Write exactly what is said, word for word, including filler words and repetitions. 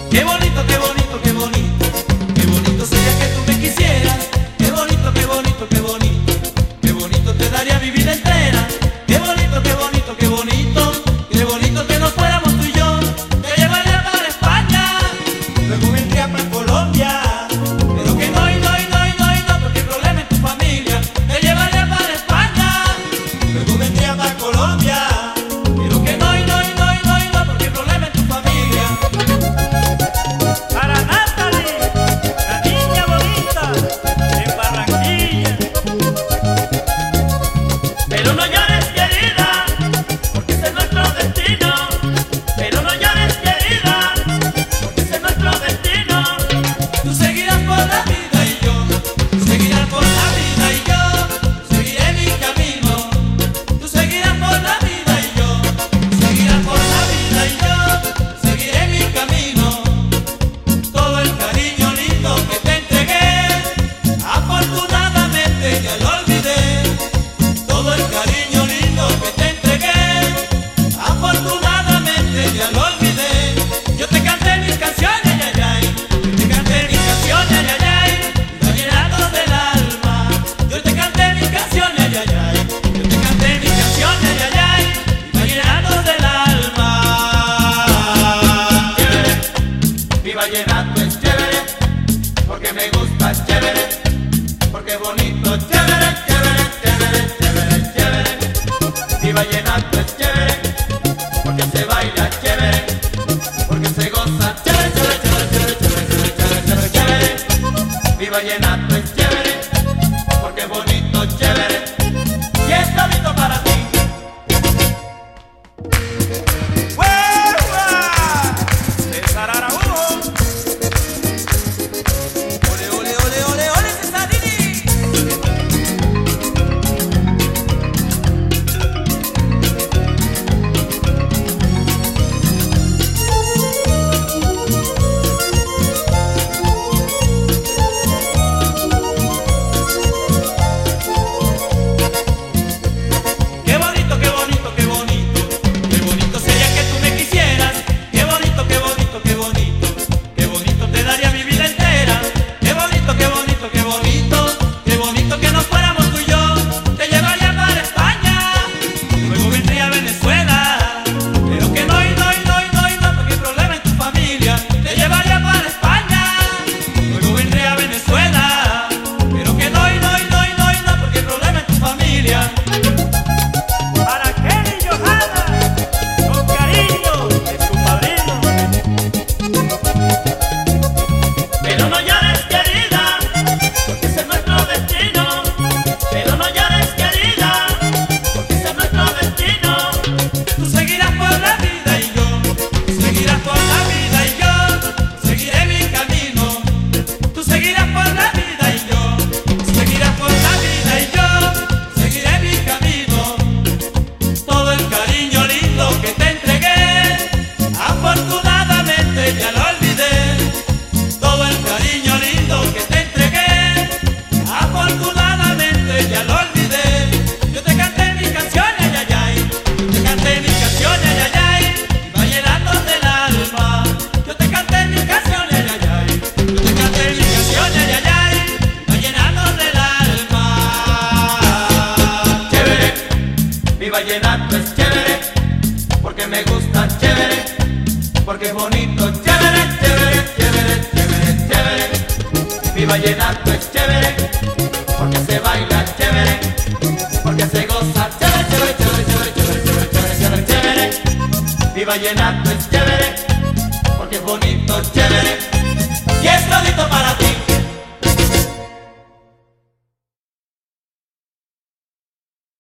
Qué bonito, qué bonito, qué bonito. Qué bonito sería que tú me quisieras. Qué bonito, qué bonito, qué bonito. Qué bonito te daría mi vida entera. Qué bonito, qué bonito, qué bonito. Qué bonito que nos fuéramos tú y yo. Te llevaría para España, luego vendría para Colombia. Pero que no, y no, y no, y no, y no, porque hay problema en tu familia. Te llevaría para España, luego vendría para Colombia. Pero que no, y no, y no, y no, y no, porque hay problema en tu familia. Para Natalie, la niña bonita, en Barranquilla. Pero no llores, querida, porque ese es nuestro destino. Pero no llores, querida, porque ese es nuestro destino. Tú seguirás por la vida y yo, tú seguirás por la vida y yo, seguiré mi camino. Tú seguirás por la vida y yo, tú seguirás por la vida y yo, seguiré mi camino. Todo el cariño lindo que te entregué, afortunadamente ya lo olvidé. Todo el cariño lindo que te entregué, afortunadamente ya lo olvidé. Yo te canté mis canciones, ay, ay, yo te canté mis canciones, ay, ay, vallenatos del alma. Yo te canté mis canciones, ay, ay, yo te canté mis canciones, ay, ay, vallenatos del alma. Chévere, mi vallenato es chévere, porque me gusta chévere, porque es bonito chévere, chévere, chévere, chévere, chévere. Mi vallenato es chévere, porque se baila chévere, porque se goza chévere, chévere, chévere, chévere, chévere, chévere, chévere, chévere. Mi vallenato es chévere, porque es bonito chévere, y es bonito para ti. ¡Hueva! César Araújo. Ole, ole, ole, ole, ole, Cesarini. Qué bonito, qué bonito, qué bonito. Qué bonito sería que tú me quisieras. Qué bonito, qué bonito, qué bonito. Qué bonito te daría mi vida entera. Qué bonito, qué bonito, qué bonito. Qué bonito que nos fuéramos tú y yo. Te llevaría para España, luego vendría a Venezuela. Pero que no, y no, y no, y no, y no, porque hay problema en tu familia. Te llevaría para España, luego vendría a Venezuela. Pero que no, y no, y no, y no, y no, porque hay problema en tu familia. Para Kelly Johanna, con cariño, es tu padrino. Pero no llores, querida, porque ese es nuestro destino. Pero no llores, querida, porque ese es nuestro destino. Tú seguirás por la vida y yo, tú seguirás por la vida y yo, seguiré mi camino. Tú seguirás por la vida y yo, tú seguirás por la vida y yo, seguiré mi camino. Todo el cariño lindo que te entregué, afortunadamente ya lo olvidé. Todo el cariño lindo que te entregué, afortunadamente ya lo olvidé. Yo te canté mis canciones, ay, ay, ay. Yo te canté mis canciones, ay, ay, vallenatos del alma. Yo te canté mis canciones, ay, ay. Yo te canté mis canciones, ay, ay, vallenatos del alma. Chévere, mi vallenato es chévere, porque me gusta chévere, porque es bonito chévere, chévere, chévere, chévere, chévere. Mi vallenato es chévere, porque se baila chévere, porque se goza chévere, chévere, chévere, chévere, chévere, chévere, chévere, chévere. Mi vallenato es chévere, porque es bonito chévere, y es bonito para ti.